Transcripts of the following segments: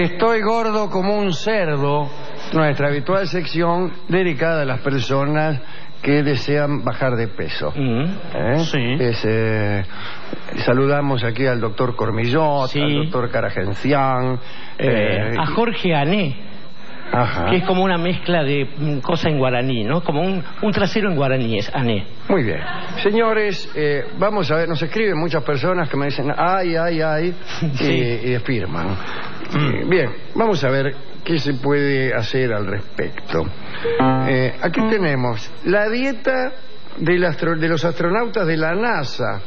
Estoy gordo como un cerdo, nuestra habitual sección dedicada a las personas que desean bajar de peso. Sí. Saludamos aquí al doctor Cormillot, Sí. al doctor Caragencián, a Jorge Ané, ajá. que es como una mezcla de cosa en guaraní, ¿no? Como un trasero en guaraní, es Ané. Muy bien. Señores, vamos a ver, nos escriben muchas personas que me dicen ay, Sí. y firman. Bien, vamos a ver qué se puede hacer al respecto. Aquí tenemos la dieta de los astronautas de la NASA.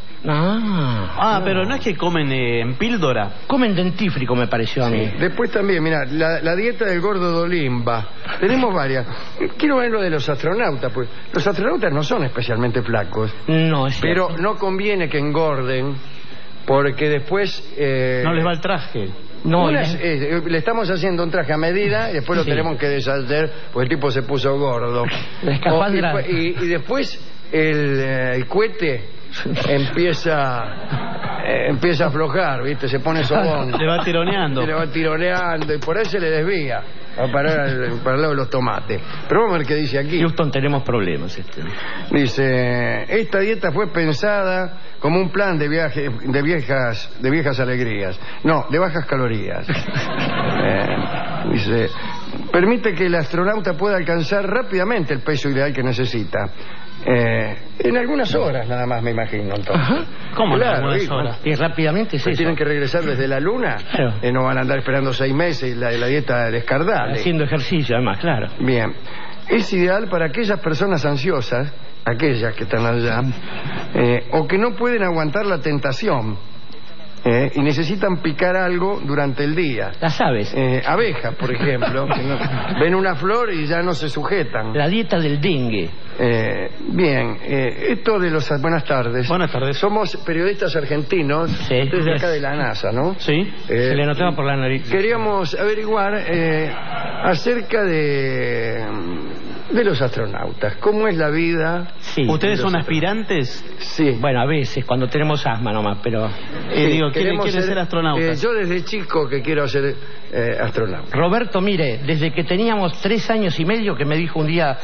Pero no es que comen en píldora. Comen dentífrico, me pareció a mí. Después también, mira, la dieta del gordo Dolimba. Tenemos varias. Quiero ver lo de los astronautas, pues los astronautas no son especialmente flacos. No, es Pero cierto. no conviene que engorden, porque después... No les va el traje. No, le estamos haciendo un traje a medida y después lo Sí. tenemos que deshacer porque el tipo se puso gordo. La escafandra. Y después el cohete empieza a aflojar, ¿viste? Se pone sobón. Le va tironeando. Se le va tironeando y por ahí se le desvía a parar para el lado de los tomates. Pero vamos a ver qué dice aquí. Houston, tenemos problemas. Dice, esta dieta fue pensada como un plan de viaje, de viejas alegrías. No, de bajas calorías. Dice, permite que el astronauta pueda alcanzar rápidamente el peso ideal que necesita. En algunas horas nada más, me imagino, entonces. Ajá. ¿Cómo en Claro, algunas ¿viste? horas? Y rápidamente es Pues eso. tienen que regresar desde la luna. Claro. No van a andar esperando 6 meses la dieta descardable. Haciendo ejercicio, además, claro. Bien, es ideal para aquellas personas ansiosas, aquellas que están allá, o que no pueden aguantar la tentación y necesitan picar algo durante el día. Las aves. Abejas, por ejemplo, que ven una flor y ya no se sujetan. La dieta del dengue. Bien, esto de los... Buenas tardes. Buenas tardes. Somos periodistas argentinos, Sí. desde acá de la NASA, ¿no? Sí. Se le notaba por la nariz. Queríamos averiguar acerca de los astronautas. ¿Cómo es la vida? Sí. ¿Ustedes son Los aspirantes? Sí. Bueno, a veces, cuando tenemos asma nomás, pero... Digo, Queremos ¿quiere ser astronauta? yo desde chico que quiero ser astronauta. Roberto, mire, desde que teníamos 3 años y medio que me dijo un día...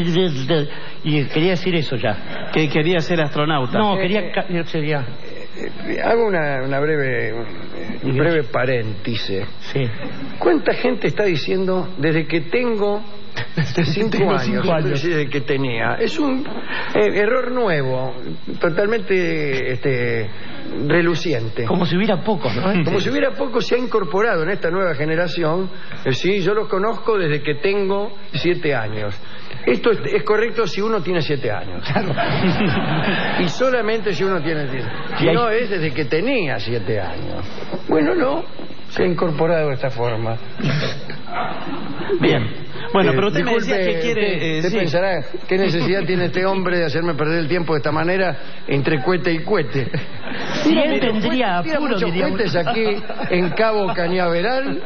Y quería decir eso ya. Que quería ser astronauta. No, sería... Hago una breve paréntesis. Sí. ¿Cuánta gente está diciendo desde que tengo 5 años? Desde que tenía. Es un error nuevo, totalmente reluciente. Como si hubiera pocos, ¿no? Como si hubiera poco se ha incorporado en esta nueva generación. Sí, yo lo conozco desde que tengo 7 años. Esto es correcto si uno tiene 7 años. Y solamente si uno tiene 7. Si no, es desde que tenía 7 años. Bueno, no, se ha incorporado de esta forma. Bien. Bueno, pero usted me decía disculpe, que quiere... usted sí. pensará, ¿qué necesidad tiene este hombre de hacerme perder el tiempo de esta manera entre cohete y cohete? Si él tendría Tira apuro, muchos diríamos. cohetes aquí en Cabo Cañaveral,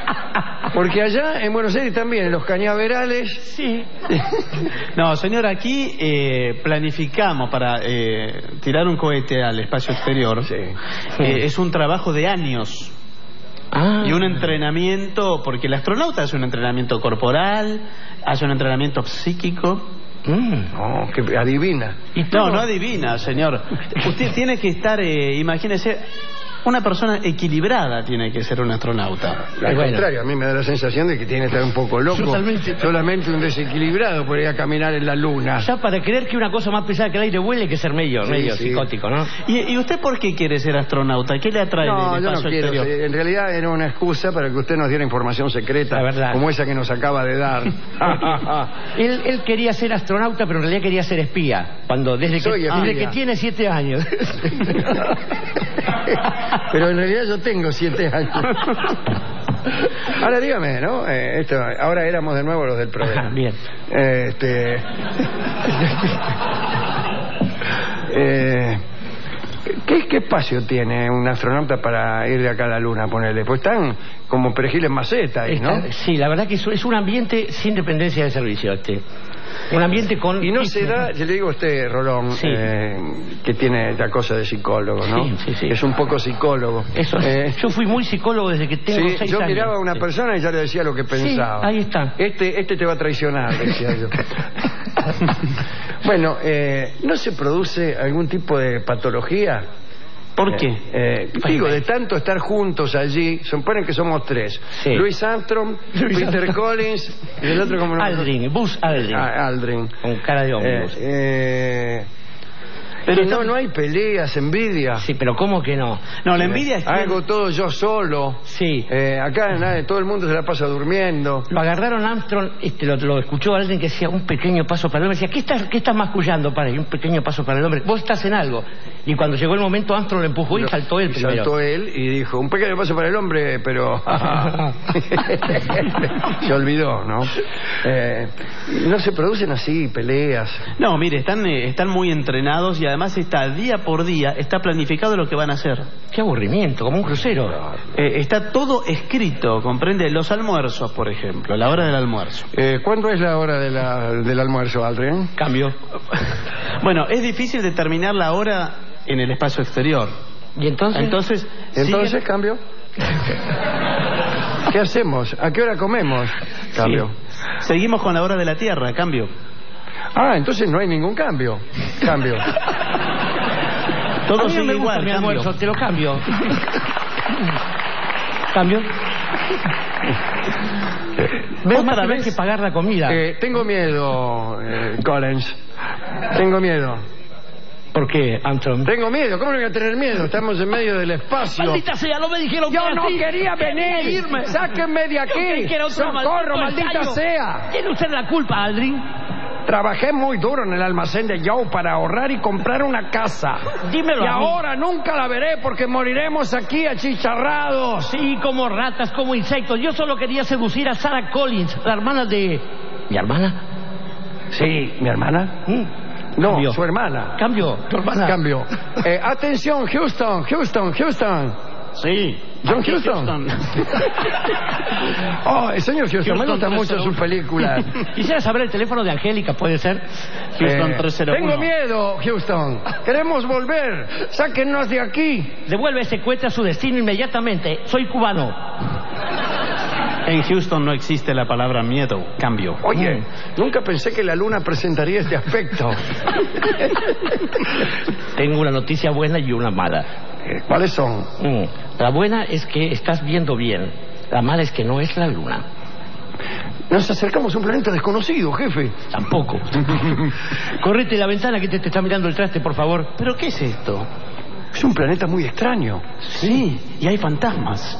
porque allá en Buenos Aires también, en los cañaverales... Sí. No, señor, aquí planificamos para tirar un cohete al espacio exterior. Sí. Es un trabajo de años. Y un entrenamiento, porque el astronauta hace un entrenamiento corporal, hace un entrenamiento psíquico. No, que adivina. No adivina, señor. Usted tiene que estar, imagínese, una persona equilibrada tiene que ser un astronauta. Al Bueno. contrario, a mí me da la sensación de que tiene que estar un poco loco. Totalmente. Solamente un desequilibrado por ir a caminar en la luna. Ya para creer que una cosa más pesada que el aire vuele hay que ser medio Sí. psicótico, ¿no? ¿Y usted por qué quiere ser astronauta? ¿Qué le atrae No, del yo no espacio quiero. exterior? En realidad era una excusa para que usted nos diera información secreta, La verdad. como esa que nos acaba de dar. Él quería ser astronauta, pero en realidad quería ser espía. Soy espía. Desde que tiene 7 años. Pero en realidad yo tengo 7 años. Ahora dígame, ¿no? Ahora éramos de nuevo los del programa. Bien. ¿Qué espacio tiene un astronauta para ir de acá a la luna, ponerle? Pues están como perejil en maceta ahí, ¿no? Sí, la verdad que es un ambiente sin dependencia de servicio. Un ambiente con... Y no se da, yo le digo a usted, Rolón, Sí. que tiene la cosa de psicólogo, ¿no? Sí. Es un poco psicólogo. Eso es. Yo fui muy psicólogo desde que tengo 6 años. Yo miraba a una persona y ya le decía lo que pensaba. Sí, ahí está. Este te va a traicionar, decía yo. Bueno, ¿no se produce algún tipo de patología? ¿Por qué? Digo, de tanto estar juntos allí, suponen que somos 3. Sí. Louis Armstrong, Peter Collins y el otro como... Aldrin, Buzz Aldrin. Aldrin. Con cara de ómnibus. Pero no hay peleas, envidia. Sí, pero ¿cómo que no? No, la envidia es que... Hago todo yo solo. Sí. Acá todo el mundo se la pasa durmiendo. Lo agarraron a Armstrong, lo escuchó alguien que decía un pequeño paso para el hombre. Decía, ¿qué estás mascullando, padre? Y un pequeño paso para el hombre. Vos estás en algo. Y cuando llegó el momento, Armstrong lo empujó y saltó él primero. Saltó él y dijo, un pequeño paso para el hombre, pero... Se olvidó, ¿no? No se producen así peleas. No, mire, están muy entrenados y además está día por día, está planificado lo que van a hacer. Qué aburrimiento, como un crucero. Está todo escrito, comprende los almuerzos, por ejemplo, la hora del almuerzo. ¿Cuándo es la hora del almuerzo, Aldrin? Cambio. Bueno, es difícil determinar la hora en el espacio exterior. ¿Y entonces? Entonces, cambio. ¿Qué hacemos? ¿A qué hora comemos? Cambio. Sí. Seguimos con la hora de la Tierra, cambio. Entonces no hay ningún cambio. Cambio. Todo a mí sigue no me gusta igual, mi cambio. almuerzo, te lo cambio. ¿Cambio? Otra vez que pagar la comida. Tengo miedo, Collins. Tengo miedo. ¿Por qué, Armstrong? Tengo miedo. ¿Cómo no voy a tener miedo? Estamos en medio del espacio. ¡Maldita sea! ¡No me dijeron que Yo era no así! quería venir. ¡Sáquenme de aquí! ¡Socorro, maldita sea! Tiene usted la culpa, Aldrin. Trabajé muy duro en el almacén de Joe para ahorrar y comprar una casa. Dímelo y a mí. ahora nunca la veré porque moriremos aquí achicharrados. Sí, como ratas, como insectos. Yo solo quería seducir a Sarah Collins, la hermana de... ¿Mi hermana? Sí, ¿mi hermana? No, Cambio. su hermana. Cambio, tu hermana. Cambio. Atención, Houston. Sí. John Aquí Houston. Señor Houston, me gustan mucho sus películas. Quisiera saber el teléfono de Angélica, ¿puede ser? Houston 301. Tengo miedo, Houston. Queremos volver. Sáquennos de aquí. Devuelve ese cohete a su destino inmediatamente. Soy cubano. En Houston no existe la palabra miedo, cambio. Oye, nunca pensé que la luna presentaría este aspecto. Tengo una noticia buena y una mala. ¿Cuáles son? La buena es que estás viendo bien. La mala es que no es la luna. Nos acercamos a un planeta desconocido, jefe. Tampoco. Correte la ventana que te está mirando el traste, por favor. ¿Pero qué es esto? Es un planeta muy extraño. Sí, y hay fantasmas.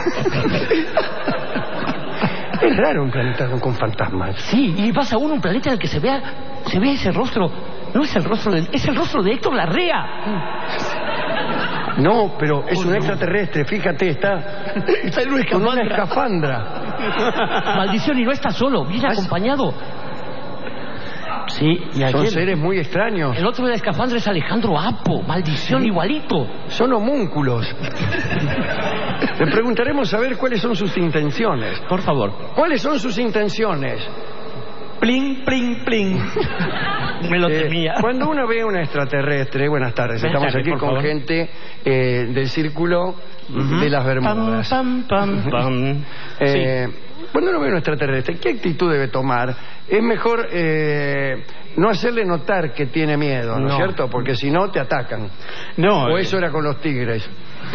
Es raro un planeta con fantasmas. Sí, y vas a un planeta en el que se ve ese rostro. No es el rostro es el rostro de Héctor Larrea. No, pero es un extraterrestre, fíjate, está con una escafandra. Maldición, y no está solo, viene acompañado. Sí, y Son ayer, seres muy extraños. el otro de la escafandra es Alejandro Apo, maldición, igualito. Son homúnculos. Le preguntaremos a ver cuáles son sus intenciones. Por favor. ¿Cuáles son sus intenciones? Pling, pling, pling. Me lo temía. Cuando uno ve un extraterrestre, buenas tardes, Buenas estamos tardes, aquí por con favor. gente del círculo de las Bermudas. Pam, pam, pam, pam. Cuando uno ve un extraterrestre, ¿qué actitud debe tomar? Es mejor no hacerle notar que tiene miedo, ¿no es cierto? Porque si no, te atacan. No. O eso era con los tigres.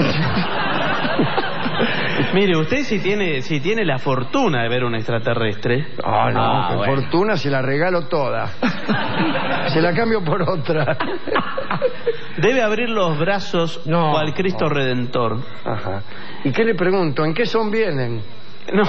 Mire, usted si tiene la fortuna de ver un extraterrestre. No, bueno. fortuna se la regalo toda. Se la cambio por otra. Debe abrir los brazos cual Cristo Redentor. Ajá. ¿Y qué le pregunto? ¿En qué son vienen? No.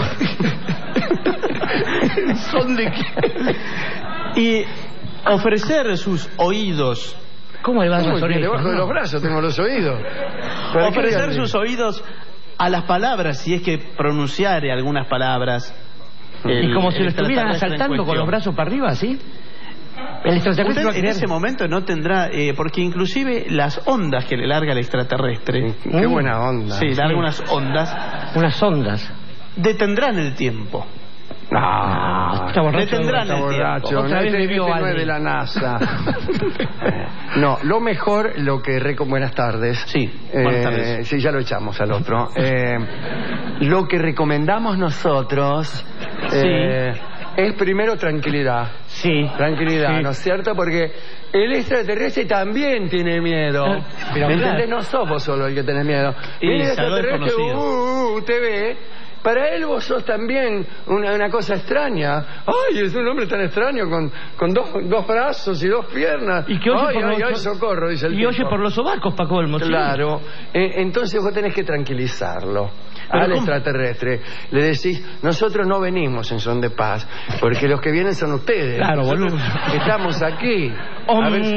¿Son de qué? Y ofrecer sus oídos. ¿Cómo le van las orejas? Debajo de los brazos tengo los oídos. Ofrecer sus oídos a las palabras, si es que pronunciare algunas palabras. Y como si lo estuvieran asaltando con los brazos para arriba, ¿sí? El extraterrestre va a Usted en querer... ese momento no tendrá, porque inclusive las ondas que le larga el extraterrestre, Qué buena onda. sí, larga unas ondas, Unas ondas. detendrán el tiempo. No, está borracho. Detendrán el borracho. Otra vez bebió no es alguien. de la NASA. No, lo mejor, buenas tardes. Sí, buenas tardes. Sí, ya lo echamos al otro. Lo que recomendamos nosotros es primero tranquilidad. Sí. Tranquilidad, Sí. ¿no es cierto? Porque el extraterrestre también tiene miedo. Pero ¿Me claro. entendés? No sos vos solo el que tenés miedo. Y Viene el salud extraterrestre, desconocido. usted ve. Para él vos sos también una cosa extraña. Ay, es un hombre tan extraño con dos brazos y dos piernas. Y que oye ay, por ay, los socorro, dice el y tipo. oye por los sobacos, pa' colmo. sí. Claro. Entonces vos tenés que tranquilizarlo. Pero Al ¿cómo? extraterrestre le decís, nosotros no venimos en son de paz, porque los que vienen son ustedes. Claro, Nosotros boludo. estamos aquí. A ver,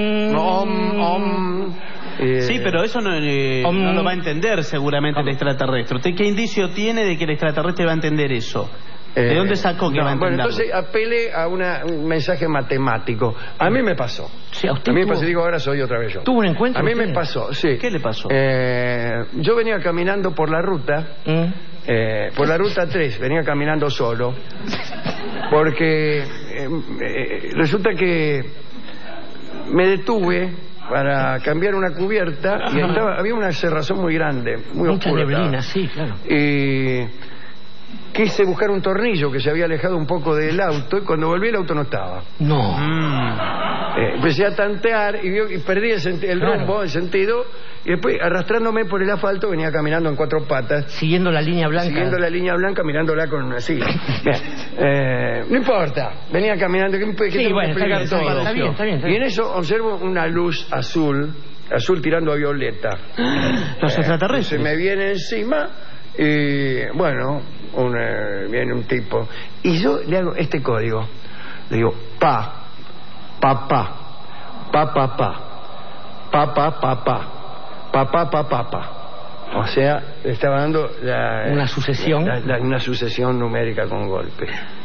Sí, pero eso no lo va a entender seguramente el ¿Cómo? extraterrestre. ¿Usted qué indicio tiene de que el extraterrestre va a entender eso? ¿De dónde sacó que va a Bueno, entenderlo? entonces apele a un mensaje matemático. A mí me pasó. Sí, a usted A mí me tuvo- pasó, digo, ahora soy otra vez yo. ¿Tuvo un encuentro A mí usted? me pasó, sí. ¿Qué le pasó? Yo venía caminando por la ruta, por la ruta 3, venía caminando solo, porque resulta que me detuve para cambiar una cubierta y había una cerrazón muy grande, muy Mucha oscura. neblina, sí, claro. Y quise buscar un tornillo que se había alejado un poco del auto y cuando volví el auto no estaba. No. Empecé a tantear y perdí el Claro. rumbo, el sentido, y después arrastrándome por el asfalto venía caminando en cuatro patas, Siguiendo la línea blanca. siguiendo la línea blanca, mirándola con una silla. No importa, venía caminando, que Sí, tengo bueno, que está bien, explicar todo. está bien, está bien, está Y bien. en eso observo una luz azul tirando a violeta. Los Se extraterrestres. me viene encima y bueno, viene un tipo y yo le hago este código, le digo pa pa pa pa pa pa pa pa pa pa pa pa pa pa pa. O sea, le estaba dando Una sucesión. una sucesión numérica con golpe.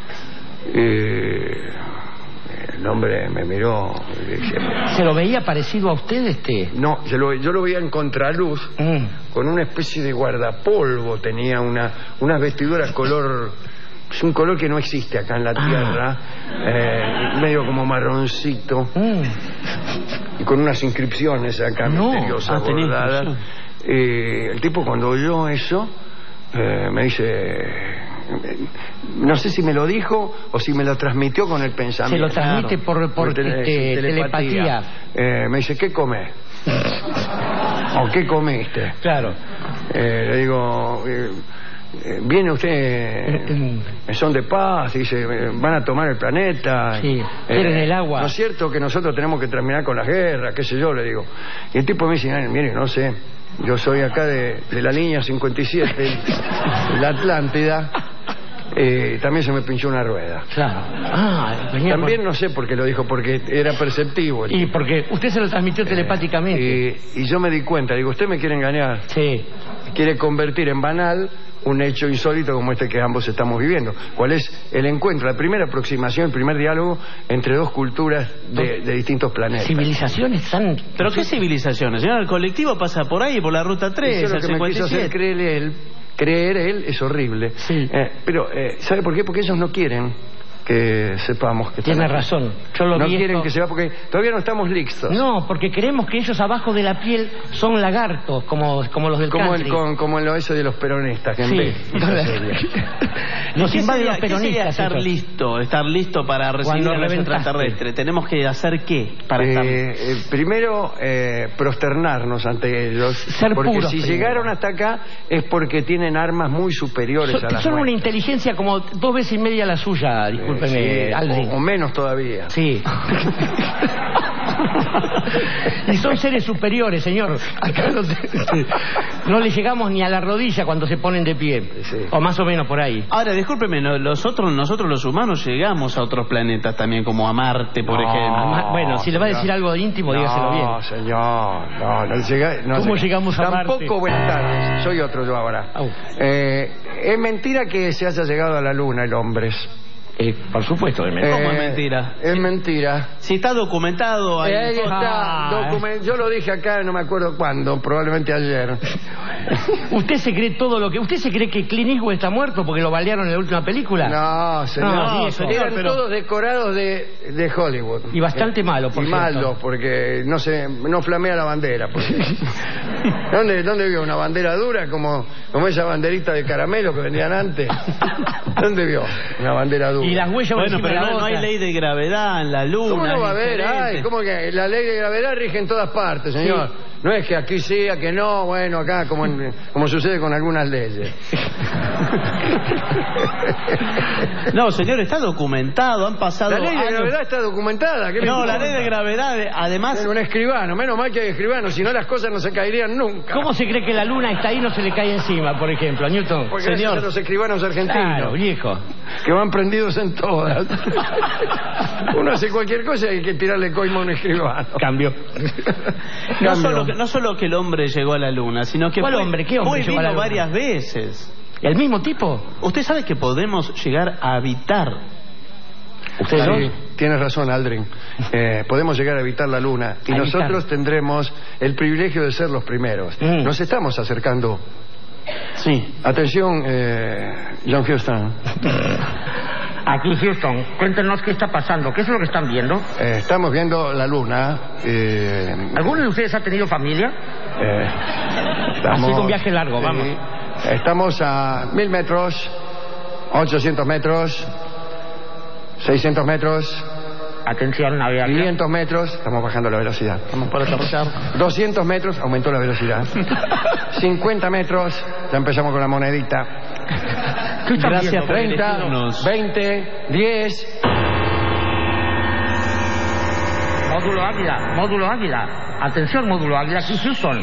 El hombre me miró y dije, ¿Se lo veía parecido a usted, no, yo lo veía en contraluz, con una especie de guardapolvo, tenía unas vestiduras color, es un color que no existe acá en la tierra, medio como marroncito, y con unas inscripciones acá misteriosas tenía bordadas. inscripción. El tipo cuando oyó eso me dice, no sé si me lo dijo o si me lo transmitió con el pensamiento. Se lo transmite por telepatía. Me dice, ¿qué comés? ¿O qué comiste? Claro. Le digo, viene usted en son de paz, dice, van a tomar el planeta. Sí, quieren el agua. ¿No es cierto que nosotros tenemos que terminar con las guerras? ¿Qué sé yo? Le digo. Y el tipo me dice, mire, no sé, yo soy acá de la línea 57, de la Atlántida. También se me pinchó una rueda. Claro. Venía También no sé por qué lo dijo, porque era perceptivo. Y porque usted se lo transmitió telepáticamente. Y yo me di cuenta, digo, usted me quiere engañar. Sí. Quiere convertir en banal un hecho insólito como este que ambos estamos viviendo. ¿Cuál es el encuentro, la primera aproximación, el primer diálogo entre dos culturas de distintos planetas? Civilizaciones tan... ¿Pero qué civilizaciones? Señor, el colectivo pasa por ahí, por la ruta 3, Eso es lo el que me quiso hacer 57. creer él es horrible. Sí. Pero, ¿sabe por qué? Porque ellos no quieren que sepamos que Tiene están aquí. razón. Yo lo No vi quieren esto- que sepa porque todavía no estamos listos. No, porque creemos que ellos abajo de la piel son lagartos, como los del Como country. como en lo eso de los peronistas que en Sí. vez esa serie. Nos ¿Qué invaden sería- los qué sería peronistas. estar listo para recibir Cuando a los reventaste. extraterrestres? ¿Tenemos que hacer qué para estar? Primero, prosternarnos ante ellos. Ser porque puros si primero. llegaron hasta acá es porque tienen armas muy superiores a las Son una nuestras. inteligencia como 2 veces y media la suya, discúlpeme, Sí, Aldrin. o menos todavía. Sí. Y son seres superiores, señor. Acá no le llegamos ni a la rodilla cuando se ponen de pie. Sí. O más o menos por ahí. Ahora, discúlpeme, nosotros los humanos llegamos a otros planetas también, como a Marte, por ejemplo. Bueno, si le va a señor. decir algo íntimo, dígaselo bien. No, señor. No ¿Cómo llegamos a Marte? Tampoco, buenas tardes. Soy otro yo ahora. Au. Es mentira que se haya llegado a la luna el hombre. Por supuesto, ¿Cómo es mentira? Es mentira. Si está documentado, Ahí está. Ah. Yo lo dije acá, no me acuerdo cuándo, probablemente ayer. ¿Usted se cree todo lo que... ¿Usted se cree que Clint Eastwood está muerto porque lo balearon en la última película? No, señor. No, sí, eran pero... todos decorados de Hollywood. Y bastante malos, por cierto. Malos, porque no flamea la bandera. ¿Dónde vio una bandera dura como esa banderita de caramelo que vendían antes? ¿Dónde vio una bandera dura? Y las huellas... Bueno, pero no hay ley de gravedad en la luna. ¿Cómo no va a haber? Ay, ¿cómo que la ley de gravedad rige en todas partes, señor? Sí. No es que aquí sí, que no, bueno, acá como sucede con algunas leyes. No, señor, está documentado, han pasado La ley de años. gravedad está documentada. No, la ley de gravedad, además... Es un escribano, menos mal que hay escribano, si no las cosas no se caerían nunca. ¿Cómo se cree que la luna está ahí y no se le cae encima, por ejemplo, Newton? Porque señor, los escribanos argentinos. Claro, viejo. Que van prendidos en todas. Uno hace cualquier cosa y hay que tirarle coima a un escribano. Cambio. No solo que el hombre llegó a la luna, sino que... ¿Cuál hombre? ¿Qué hombre llegó a la luna? Varias veces. ¿El mismo tipo? Usted sabe que podemos llegar a habitar... ¿Usted sí, tiene razón, Aldrin. Podemos llegar a habitar la luna y nosotros tendremos el privilegio de ser los primeros. Nos estamos acercando. Sí. Atención, John Houston. Aquí, Houston, cuéntenos qué está pasando. ¿Qué es lo que están viendo? Estamos viendo la luna. ¿Alguno de ustedes ha tenido familia? Ha sido un viaje largo, vamos. Estamos a 1000 metros, 800 metros, 600 metros. Atención, navegador. 500 metros, estamos bajando la velocidad. Vamos para aterrizar. 200 metros, aumentó la velocidad. 50 metros, ya empezamos con la monedita. Gracias por 30, 20, 10. Módulo Águila. Atención, módulo Águila, aquí Houston.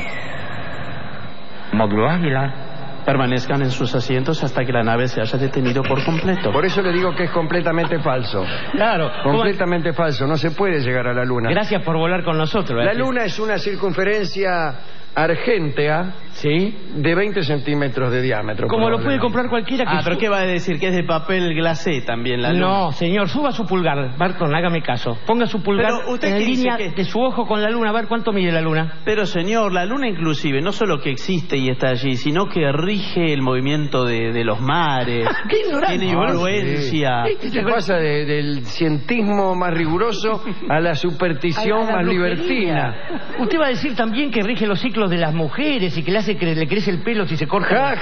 Módulo Águila. Permanezcan en sus asientos hasta que la nave se haya detenido por completo. Por eso le digo que es completamente falso. Claro. Completamente falso. No se puede llegar a la luna. Gracias por volar con nosotros. La luna es una circunferencia argéntea, ¿sí?, de 20 centímetros de diámetro. Como lo puede comprar cualquiera que... pero ¿qué va a decir? ¿Que es de papel glacé también la luna? No, señor, suba su pulgar. Barton, hágame caso. Ponga su pulgar en línea de su ojo con la luna. A ver cuánto mide la luna. Pero señor, la luna inclusive, no solo que existe y está allí, sino que rige el movimiento de los mares. ¡Qué ignorante! Tiene influencia. ¿Qué pasa del cientismo más riguroso a la superstición más libertina? Usted va a decir también que rige los ciclos de las mujeres y que le hace que le crece el pelo si se corta.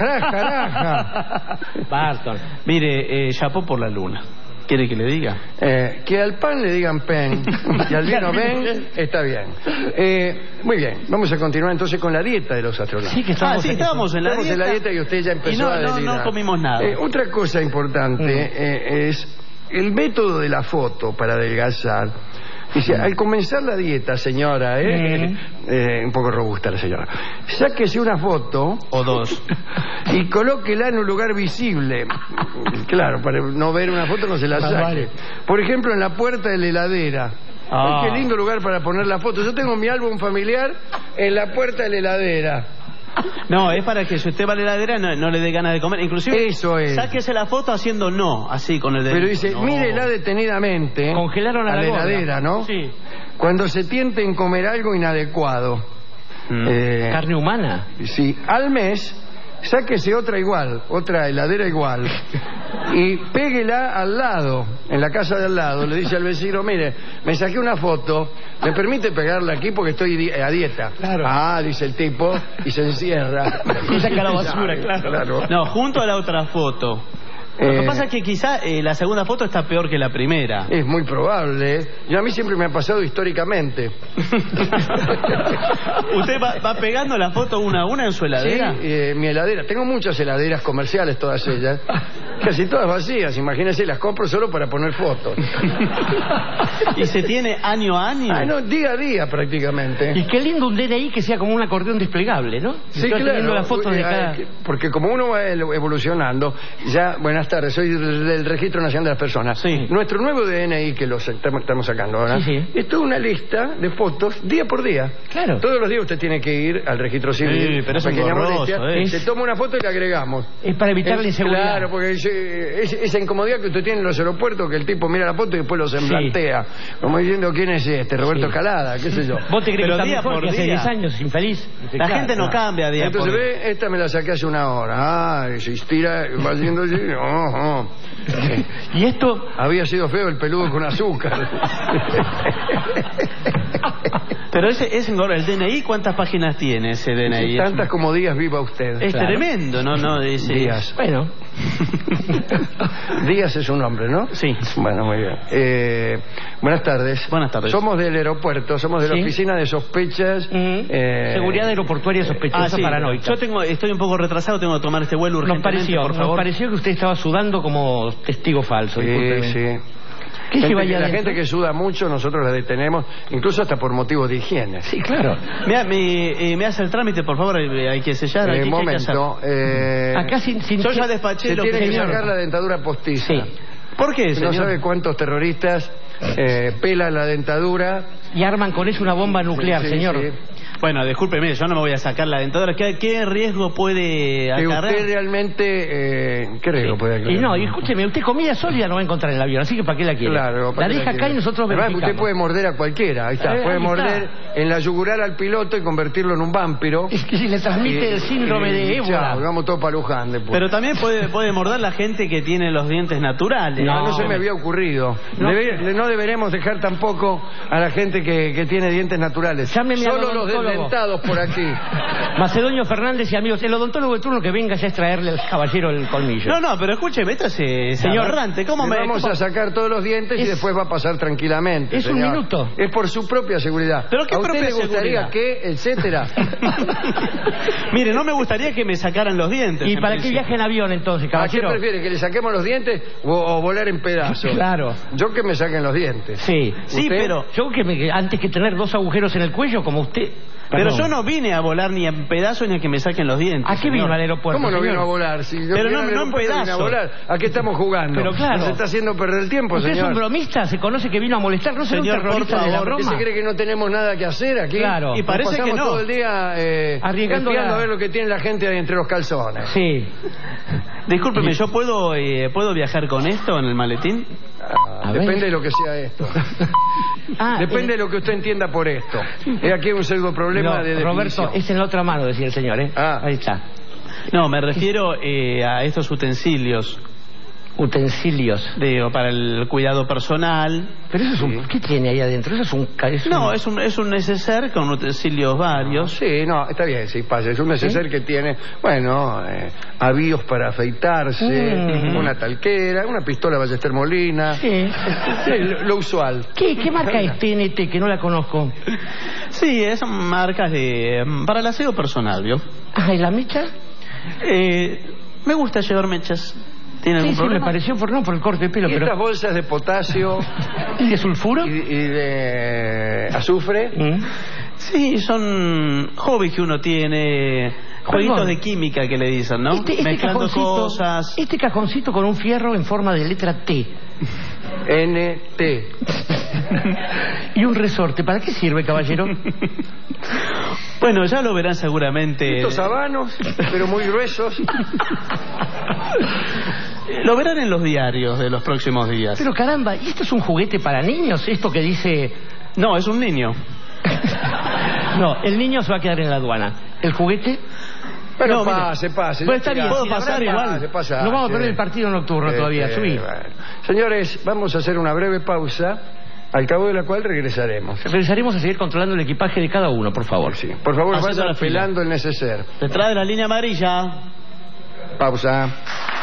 Ja. Barton. Mire, chapó por la luna. ¿Quiere que le diga? Que al pan le digan pen y al vino ven, está bien. Muy bien, vamos a continuar entonces con la dieta de los astronautas. Sí, que estábamos en la dieta y usted ya empezó a delirar. No comimos nada. Otra cosa importante es el método de la foto para adelgazar. Dice, al comenzar la dieta, señora, un poco robusta la señora, sáquese una foto o dos y colóquela en un lugar visible. Claro, para no ver una foto no se la saque. Vale. Por ejemplo, en la puerta de la heladera. Ay, qué lindo lugar para poner la foto. Yo tengo mi álbum familiar en la puerta de la heladera. No, es para que si usted va a la heladera no le dé ganas de comer. Inclusive, eso es. Sáquese la foto haciendo no, así con el dedo. Pero dice, mírela detenidamente. Congelaron a la heladera, ¿no? Sí. Cuando se tiente en comer algo inadecuado. Carne humana. Sí, al mes, sáquese otra heladera igual. Y péguela al lado, en la casa de al lado. Le dice al vecino, mire, me saqué una foto, ¿me permite pegarla aquí porque estoy a dieta? Claro. Ah, dice el tipo, y se encierra. Y saca la basura, claro. No, junto a la otra foto. Lo que pasa es que quizá la segunda foto está peor que la primera. Es muy probable. Y a mí siempre me ha pasado históricamente. ¿Usted va pegando la foto una a una en su heladera? Sí, mi heladera. Tengo muchas heladeras comerciales, todas ellas. Casi todas vacías. Imagínense, las compro solo para poner fotos. ¿Y se tiene año a año? No, día a día prácticamente. Y qué lindo un DNI que sea como un acordeón desplegable, ¿no? Sí, claro. Las fotos de cada... Porque como uno va evolucionando, ya buenas buenas tardes, soy del Registro Nacional de las Personas. Sí. Nuestro nuevo DNI, que lo estamos sacando ahora, es toda una lista de fotos día por día. Claro. Todos los días usted tiene que ir al registro civil, pero es pequeña molestia, engorroso, se toma una foto y la agregamos. Es para evitar la inseguridad. Claro, porque esa incomodidad que usted tiene en los aeropuertos, que el tipo mira la foto y después lo semblantea, como diciendo, ¿quién es este? Roberto Escalada, qué sé yo. Vos te crees que Pero está día mejor por que hace día. 10 años, infeliz. La gente no cambia día Entonces por día. ve, esta me la saqué hace una hora. Se estira, va haciendo así. Y esto... Había sido feo el peludo con azúcar. Pero ese engorda. ¿El DNI cuántas páginas tiene ese DNI? Tantas como días viva usted. Es tremendo, ¿no? Díaz. Bueno. Díaz es un nombre, ¿no? Sí. Bueno, muy bien. Buenas tardes. Buenas tardes. Somos del aeropuerto, somos de la oficina de sospechas. Seguridad aeroportuaria sospechosa paranoica. Yo estoy un poco retrasado, tengo que tomar este vuelo urgentemente, por favor. Nos pareció que usted estaba sudando como testigo falso. Sí. La gente que suda mucho, nosotros la detenemos, incluso hasta por motivos de higiene. Sí, claro. Me hace el trámite, por favor, hay que sellar. Un momento. Acá sin yo ya despaché se lo tiene que señor. sacar la dentadura postiza. Sí. ¿Por qué, señor? No sabe cuántos terroristas pelan la dentadura. Y arman con eso una bomba nuclear, Sí, señor. sí. Bueno, discúlpeme, yo no me voy a sacar la dentadura. ¿Qué riesgo puede Que acarrear? usted realmente... ¿Qué riesgo puede acarrear? Y no, y escúcheme, usted comida sólida no va a encontrar en el avión, así que ¿para qué la quiere? Claro, la deja acá y nosotros Además, verificamos. usted puede morder a cualquiera, ahí está. Puede Ahí morder está. en la yugular al piloto y convertirlo en un vampiro. Es que si le transmite el síndrome de ébola. Vamos todos para Luján después. Pero también puede morder la gente que tiene los dientes naturales. No se me había ocurrido. No deberemos dejar tampoco a la gente que tiene dientes naturales. Llámeme Solo al los odontólogo. desdentados por aquí. Macedonio Fernández y amigos, el odontólogo de turno que venga ya a extraerle al caballero el colmillo. No, pero escúcheme, esto es Señor, aberrante. ¿Cómo Le vamos a sacar todos los dientes y después va a pasar tranquilamente. Es un señor. minuto. Es por su propia seguridad. ¿Pero qué ¿A usted propia le gustaría seguridad? que, etcétera? Mire, no me gustaría que me sacaran los dientes. ¿Y en para qué principio. viaje en avión entonces, ¿A qué caballero? prefiere? ¿Que le saquemos los dientes o volar en pedazos? Claro. Yo que me saquen los dientes. Sí. Sí, ¿Usted? pero Yo antes que tener 2 agujeros en el cuello, como usted... Pero Perdón. yo no vine a volar ni en pedazos ni a que me saquen los dientes. ¿A qué vino señor. al aeropuerto? ¿Cómo no señor? vino a volar? Si yo Pero vine no al en aeropuerto, vine a pedazos. volar. ¿A qué estamos jugando? Pero claro. Nos está haciendo perder el tiempo, ¿Usted señor. es un bromista? ¿Se conoce que vino a molestar? ¿No será un Señor, terrorista por de la favor, ¿Qué broma? se cree que no tenemos nada que hacer aquí? Claro. Y parece Nos pasamos que no. todo el día Arriesgando espiando la- a ver lo que tiene la gente ahí entre los calzones. Sí. Discúlpeme, ¿yo puedo viajar con esto en el maletín? A ver. Depende de lo que sea esto. Depende de lo que usted entienda por esto. Aquí hay un pseudo problema de definición. Roberto, es en la otra mano, decía el señor, ¿eh? Ah. Ahí está. No, me refiero a estos utensilios. Utensilios. Digo, para el cuidado personal. Pero eso es un... ¿Qué tiene ahí adentro? Eso es un... No, es un neceser con utensilios varios. Sí, no, está bien, sí, pasa. Es un neceser que tiene, bueno, avíos para afeitarse, una talquera, una pistola Ballester Molina. Sí. Sí, lo usual. ¿Qué marca es TNT que no la conozco? Sí, son marcas para el aseo personal, ¿vio? Ah, ¿y la mecha? Me gusta llevar mechas. ¿Tiene Sí, algún sí, me problema? pareció por el corte de pelo, Y estas pero... bolsas de potasio ¿Y de sulfuro? y de azufre. Sí, son hobbies que uno tiene, jueguitos Perdón. de química que le dicen, ¿no? Este Mezclando cajoncito, cosas. Este cajoncito con un fierro en forma de letra T NT. y un resorte. ¿Para qué sirve, caballero? Bueno, ya lo verán seguramente. Estos habanos, pero muy gruesos. Lo verán en los diarios de los próximos días. Pero caramba, ¿y esto es un juguete para niños? Esto que dice... No, es un niño. No, el niño se va a quedar en la aduana. ¿El juguete? Pero No, mire. pase. Bueno, está bien. ¿Puedo si la pasar verdad- igual? Pase. No vamos a perder el partido nocturno todavía, subí. Bueno. Señores, vamos a hacer una breve pausa, al cabo de la cual regresaremos. Regresaremos a seguir controlando el equipaje de cada uno, por favor. Sí. Por favor, Haciendo vayan la fila. pelando el neceser. Detrás de la línea amarilla. Pausa.